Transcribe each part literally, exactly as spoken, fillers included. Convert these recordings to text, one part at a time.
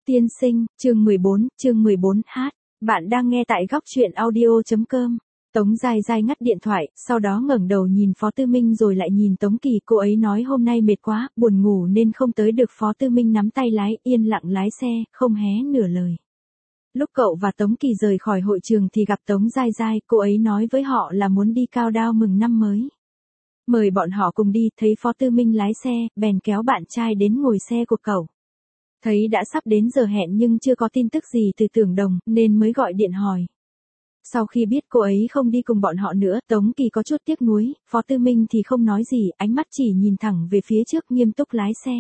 Tiên sinh, chương mười bốn, chương mười bốn h. Bạn đang nghe tại góc truyện audio.com. Tống Giai Giai ngắt điện thoại, sau đó ngẩng đầu nhìn Phó Tư Minh rồi lại nhìn Tống Kỳ. Cô ấy nói hôm nay mệt quá, buồn ngủ nên không tới được. Phó Tư Minh nắm tay lái, yên lặng lái xe, không hé nửa lời. Lúc cậu và Tống Kỳ rời khỏi hội trường thì gặp Tống Giai Giai, cô ấy nói với họ là muốn đi cao đao mừng năm mới. Mời bọn họ cùng đi, thấy Phó Tư Minh lái xe, bèn kéo bạn trai đến ngồi xe của cậu. Thấy đã sắp đến giờ hẹn nhưng chưa có tin tức gì từ Tưởng Đồng, nên mới gọi điện hỏi. Sau khi biết cô ấy không đi cùng bọn họ nữa, Tống Kỳ có chút tiếc nuối, Phó Tư Minh thì không nói gì, ánh mắt chỉ nhìn thẳng về phía trước nghiêm túc lái xe.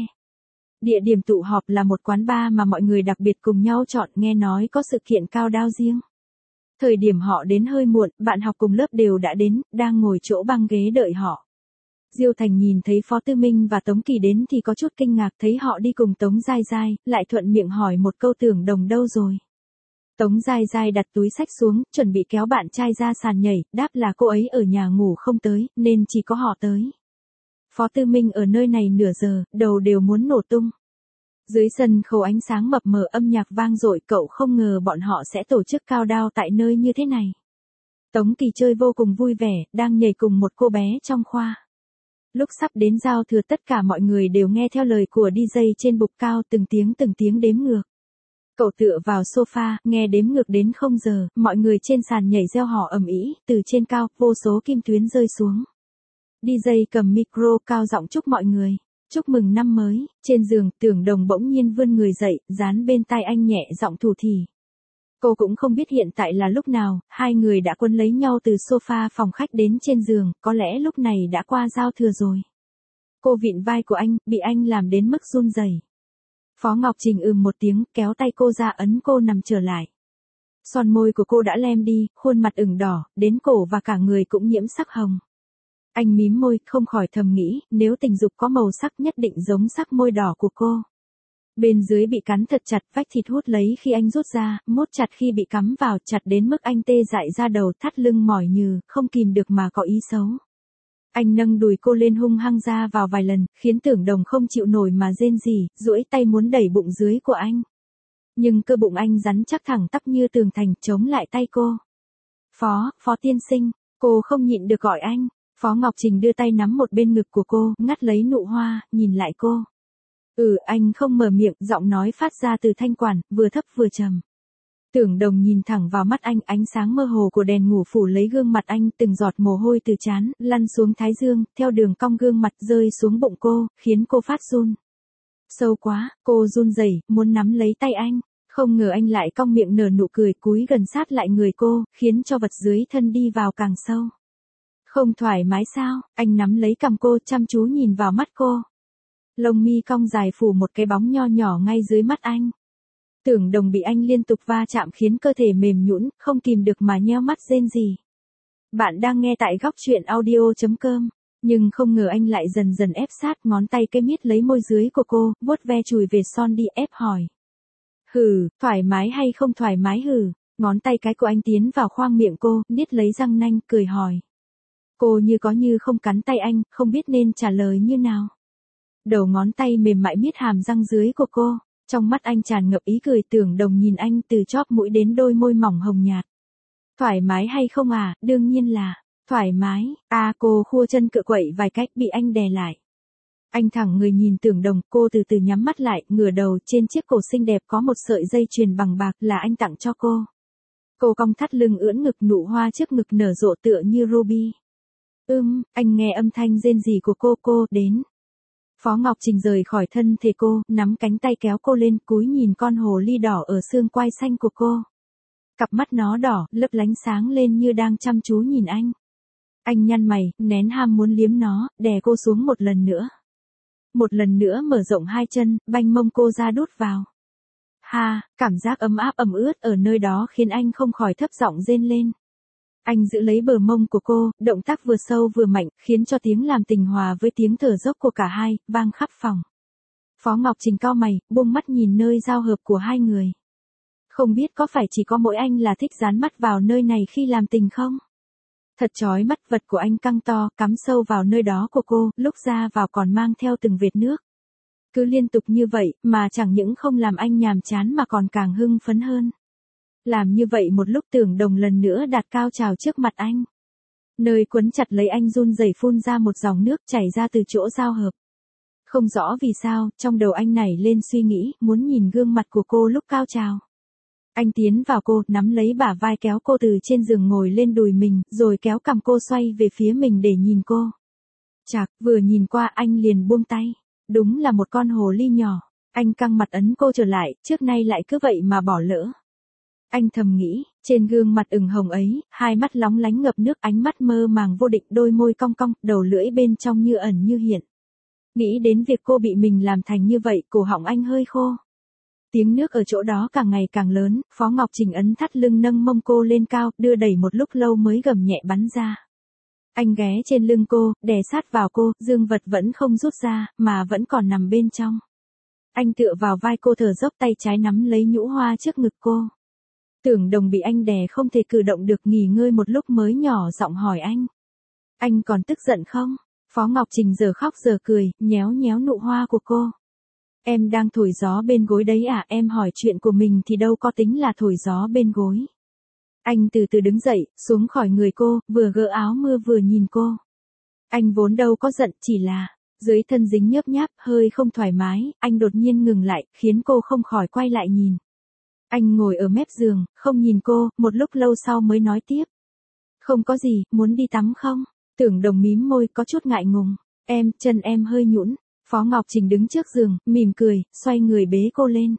Địa điểm tụ họp là một quán bar mà mọi người đặc biệt cùng nhau chọn, nghe nói có sự kiện cao đao riêng. Thời điểm họ đến hơi muộn, bạn học cùng lớp đều đã đến, đang ngồi chỗ băng ghế đợi họ. Diêu Thành nhìn thấy Phó Tư Minh và Tống Kỳ đến thì có chút kinh ngạc, thấy họ đi cùng Tống Giai Giai, lại thuận miệng hỏi một câu Tưởng Đồng đâu rồi. Tống Giai Giai đặt túi xách xuống, chuẩn bị kéo bạn trai ra sàn nhảy, đáp là cô ấy ở nhà ngủ không tới, nên chỉ có họ tới. Phó Tư Minh ở nơi này nửa giờ, đầu đều muốn nổ tung. Dưới sân khấu ánh sáng mập mờ, âm nhạc vang dội, cậu không ngờ bọn họ sẽ tổ chức cao đao tại nơi như thế này. Tống Kỳ chơi vô cùng vui vẻ, đang nhảy cùng một cô bé trong khoa. Lúc sắp đến giao thừa tất cả mọi người đều nghe theo lời của đi giây trên bục cao, từng tiếng từng tiếng đếm ngược. Cậu tựa vào sofa, nghe đếm ngược đến không giờ, mọi người trên sàn nhảy reo hò ầm ĩ, từ trên cao, vô số kim tuyến rơi xuống. đi giây cầm micro cao giọng chúc mọi người, chúc mừng năm mới. Trên giường, Tưởng Đồng bỗng nhiên vươn người dậy, dán bên tai anh nhẹ giọng thủ thỉ. Cô cũng không biết hiện tại là lúc nào, hai người đã quấn lấy nhau từ sofa phòng khách đến trên giường, có lẽ lúc này đã qua giao thừa rồi. Cô vịn vai của anh, bị anh làm đến mức run rẩy. Phó Ngọc Trình ừm một tiếng, kéo tay cô ra ấn cô nằm trở lại. Son môi của cô đã lem đi, khuôn mặt ửng đỏ, đến cổ và cả người cũng nhiễm sắc hồng. Anh mím môi, không khỏi thầm nghĩ, nếu tình dục có màu sắc nhất định giống sắc môi đỏ của cô. Bên dưới bị cắn thật chặt, vách thịt hút lấy khi anh rút ra, mốt chặt khi bị cắm vào, chặt đến mức anh tê dại ra đầu, thắt lưng mỏi nhừ, không kìm được mà có ý xấu. Anh nâng đùi cô lên hung hăng ra vào vài lần, khiến Tưởng Đồng không chịu nổi mà rên rỉ, duỗi tay muốn đẩy bụng dưới của anh. Nhưng cơ bụng anh rắn chắc thẳng tắp như tường thành, chống lại tay cô. Phó, Phó tiên sinh, cô không nhịn được gọi anh. Phó Ngọc Trình đưa tay nắm một bên ngực của cô, ngắt lấy nụ hoa, nhìn lại cô. Ừ, anh không mở miệng, giọng nói phát ra từ thanh quản, vừa thấp vừa trầm. Tưởng Đồng nhìn thẳng vào mắt anh, ánh sáng mơ hồ của đèn ngủ phủ lấy gương mặt anh, từng giọt mồ hôi từ trán, lăn xuống thái dương, theo đường cong gương mặt rơi xuống bụng cô, khiến cô phát run. Sâu quá, cô run rẩy, muốn nắm lấy tay anh, không ngờ anh lại cong miệng nở nụ cười, cúi gần sát lại người cô, khiến cho vật dưới thân đi vào càng sâu. Không thoải mái sao? Anh nắm lấy cằm cô, chăm chú nhìn vào mắt cô. Lông mi cong dài phủ một cái bóng nho nhỏ ngay dưới mắt anh. Tưởng Đồng bị anh liên tục va chạm khiến cơ thể mềm nhũn, không kìm được mà nheo mắt rên rỉ. Bạn đang nghe tại góc truyện audio.com, nhưng không ngờ anh lại dần dần ép sát, ngón tay cái miết lấy môi dưới của cô, vuốt ve chùi về son đi, ép hỏi. Hừ, thoải mái hay không thoải mái hừ? Ngón tay cái của anh tiến vào khoang miệng cô, niết lấy răng nanh, cười hỏi. Cô như có như không cắn tay anh, không biết nên trả lời như nào. Đầu ngón tay mềm mại miết hàm răng dưới của cô, trong mắt anh tràn ngập ý cười. Tưởng Đồng nhìn anh từ chóp mũi đến đôi môi mỏng hồng nhạt. Thoải mái hay không à? Đương nhiên là thoải mái. À, cô khua chân cựa quậy vài cách, bị anh đè lại. Anh thẳng người nhìn Tưởng Đồng, cô từ từ nhắm mắt lại, ngửa đầu, trên chiếc cổ xinh đẹp có một sợi dây chuyền bằng bạc, là anh tặng cho cô. Cô cong thắt lưng ưỡn ngực, nụ hoa trước ngực nở rộ tựa như ruby. Ưm, anh nghe âm thanh rên rỉ của cô, cô đến. Phó Ngọc Trình rời khỏi thân thể cô, nắm cánh tay kéo cô lên, cúi nhìn con hồ ly đỏ ở xương quai xanh của cô. Cặp mắt nó đỏ, lấp lánh sáng lên như đang chăm chú nhìn anh. Anh nhăn mày, nén ham muốn liếm nó, đè cô xuống một lần nữa. Một lần nữa mở rộng hai chân, banh mông cô ra đút vào. Ha, cảm giác ấm áp ẩm ướt ở nơi đó khiến anh không khỏi thấp giọng rên lên. Anh giữ lấy bờ mông của cô, động tác vừa sâu vừa mạnh, khiến cho tiếng làm tình hòa với tiếng thở dốc của cả hai, vang khắp phòng. Phó Ngọc Trình cau mày, buông mắt nhìn nơi giao hợp của hai người. Không biết có phải chỉ có mỗi anh là thích dán mắt vào nơi này khi làm tình không? Thật chói mắt, vật của anh căng to, cắm sâu vào nơi đó của cô, lúc ra vào còn mang theo từng vệt nước. Cứ liên tục như vậy, mà chẳng những không làm anh nhàm chán mà còn càng hưng phấn hơn. Làm như vậy một lúc Tưởng Đồng lần nữa đạt cao trào trước mặt anh. Nơi quấn chặt lấy anh run rẩy phun ra một dòng nước chảy ra từ chỗ giao hợp. Không rõ vì sao, trong đầu anh nảy lên suy nghĩ, muốn nhìn gương mặt của cô lúc cao trào. Anh tiến vào cô, nắm lấy bả vai kéo cô từ trên giường ngồi lên đùi mình, rồi kéo cằm cô xoay về phía mình để nhìn cô. Chạc, vừa nhìn qua anh liền buông tay. Đúng là một con hồ ly nhỏ. Anh căng mặt ấn cô trở lại, trước nay lại cứ vậy mà bỏ lỡ. Anh thầm nghĩ, trên gương mặt ửng hồng ấy, hai mắt lóng lánh ngập nước, ánh mắt mơ màng vô định, đôi môi cong cong, đầu lưỡi bên trong như ẩn như hiện. Nghĩ đến việc cô bị mình làm thành như vậy, cổ họng anh hơi khô. Tiếng nước ở chỗ đó càng ngày càng lớn, Phó Ngọc Trình ấn thắt lưng nâng mông cô lên cao, đưa đẩy một lúc lâu mới gầm nhẹ bắn ra. Anh ghé trên lưng cô, đè sát vào cô, dương vật vẫn không rút ra, mà vẫn còn nằm bên trong. Anh tựa vào vai cô thở dốc, tay trái nắm lấy nhũ hoa trước ngực cô. Tưởng Đồng bị anh đè không thể cử động được, nghỉ ngơi một lúc mới nhỏ giọng hỏi anh. Anh còn tức giận không? Phó Ngọc Trình giờ khóc giờ cười, nhéo nhéo nụ hoa của cô. Em đang thổi gió bên gối đấy à, em hỏi chuyện của mình thì đâu có tính là thổi gió bên gối. Anh từ từ đứng dậy, xuống khỏi người cô, vừa gỡ áo mưa vừa nhìn cô. Anh vốn đâu có giận, chỉ là, dưới thân dính nhớp nháp, hơi không thoải mái, anh đột nhiên ngừng lại, khiến cô không khỏi quay lại nhìn. Anh ngồi ở mép giường, không nhìn cô, một lúc lâu sau mới nói tiếp. Không có gì, muốn đi tắm không? Tưởng Đồng mím môi, có chút ngại ngùng. Em, chân em hơi nhũn. Phó Ngọc Trình đứng trước giường, mỉm cười, xoay người bế cô lên.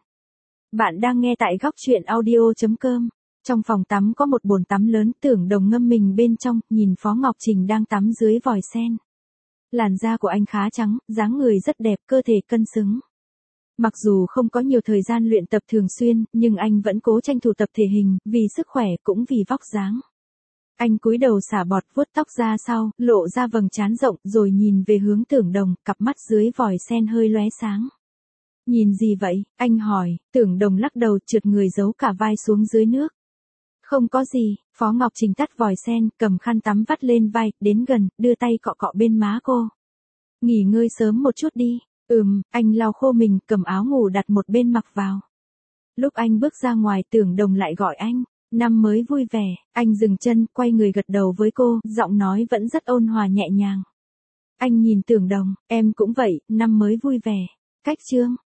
Bạn đang nghe tại góc truyện audio chấm com. Trong phòng tắm có một bồn tắm lớn, Tưởng Đồng ngâm mình bên trong, nhìn Phó Ngọc Trình đang tắm dưới vòi sen. Làn da của anh khá trắng, dáng người rất đẹp, cơ thể cân xứng. Mặc dù không có nhiều thời gian luyện tập thường xuyên, nhưng anh vẫn cố tranh thủ tập thể hình, vì sức khỏe cũng vì vóc dáng. Anh cúi đầu xả bọt vuốt tóc ra sau, lộ ra vầng trán rộng, rồi nhìn về hướng Tưởng Đồng, cặp mắt dưới vòi sen hơi lóe sáng. Nhìn gì vậy? Anh hỏi. Tưởng Đồng lắc đầu, trượt người giấu cả vai xuống dưới nước. Không có gì. Phó Ngọc Trình tắt vòi sen, cầm khăn tắm vắt lên vai, đến gần, đưa tay cọ cọ bên má cô. Nghỉ ngơi sớm một chút đi. Ừm, anh lau khô mình, cầm áo ngủ đặt một bên mặc vào. Lúc anh bước ra ngoài, Tưởng Đồng lại gọi anh. Năm mới vui vẻ. Anh dừng chân, quay người gật đầu với cô, giọng nói vẫn rất ôn hòa nhẹ nhàng. Anh nhìn Tưởng Đồng, em cũng vậy, năm mới vui vẻ. Cách chương.